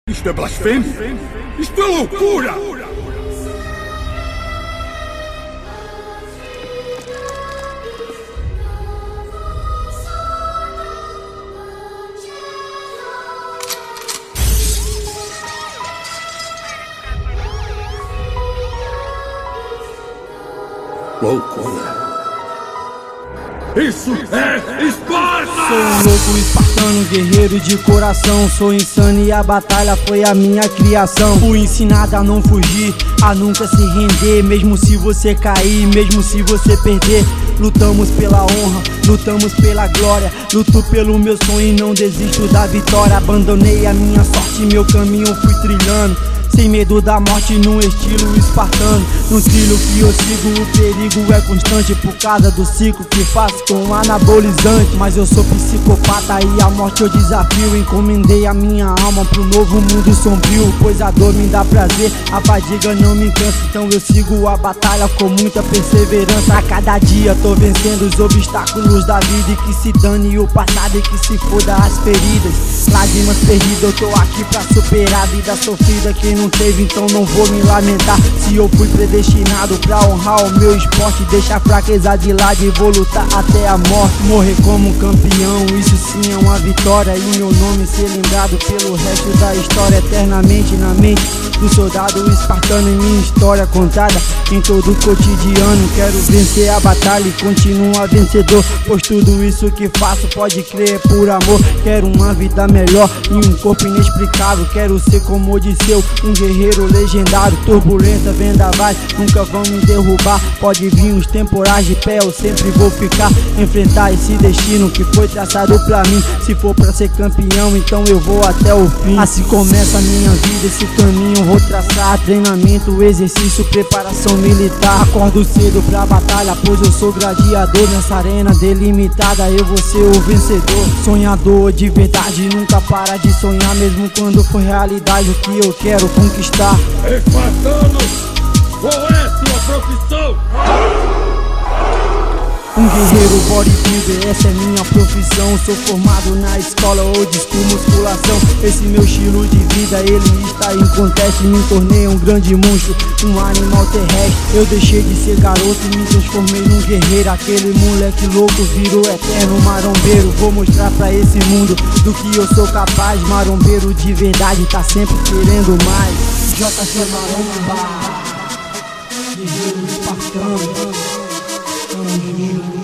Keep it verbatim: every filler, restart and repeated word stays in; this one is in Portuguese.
Isto é blasfêmia! Isto é loucura! Loucura! Isso é Esparta! Sou um louco espartano, guerreiro de coração. Sou insano e a batalha foi a minha criação. Fui ensinado a não fugir, a nunca se render. Mesmo se você cair, mesmo se você perder. Lutamos pela honra, lutamos pela glória. Luto pelo meu sonho e não desisto da vitória. Abandonei a minha sorte, meu caminho fui trilhando, sem medo da morte, num estilo espartano. No trilho que eu sigo, o perigo é constante, por causa do ciclo que faço com anabolizante. Mas eu sou psicopata e a morte eu desafio. Encomendei a minha alma pro novo mundo sombrio, pois a dor me dá prazer, a fadiga não me cansa. Então eu sigo a batalha com muita perseverança. A cada dia tô vencendo os obstáculos da vida. E que se dane o passado e que se foda as feridas. Lágrimas perdidas, eu tô aqui pra superar a vida sofrida. Quem não teve, então não vou me lamentar. Se eu fui predestinado pra honrar o meu esporte, deixa a fraqueza de lado e vou lutar até a morte. Morrer como um campeão, isso sim é uma vitória. E meu nome ser lembrado pelo resto da história, eternamente na mente do soldado espartano. E minha história contada em todo o cotidiano. Quero vencer a batalha e continuar vencedor, pois tudo isso que faço, pode crer, é por amor. Quero uma vida melhor e um corpo inexplicável. Quero ser como Odisseu, um guerreiro legendário. Turbulenta, vendavais, nunca vão me derrubar. Pode vir uns temporais, de pé eu sempre vou ficar. Enfrentar esse destino que foi traçado pra mim. Se for pra ser campeão, então eu vou até o fim. Assim começa a minha vida, esse caminho vou traçar. Treinamento, exercício, preparação militar. Acordo cedo pra batalha, pois eu sou gladiador. Nessa arena delimitada eu vou ser o vencedor. Sonhador de verdade, nunca para de sonhar, mesmo quando for realidade o que eu quero conquistar. Espartano, qual é sua profissão? Um guerreiro bodybuilder, essa é minha profissão. Sou formado na escola old school musculação. Esse meu estilo de vida, ele está em conteste. Me tornei um grande monstro, um animal terrestre. Eu deixei de ser garoto e me transformei num guerreiro. Aquele moleque louco virou eterno marombeiro. Vou mostrar pra esse mundo do que eu sou capaz. Marombeiro de verdade, tá sempre querendo mais. J C Maromba, guerreiro espartano. Tamo junto.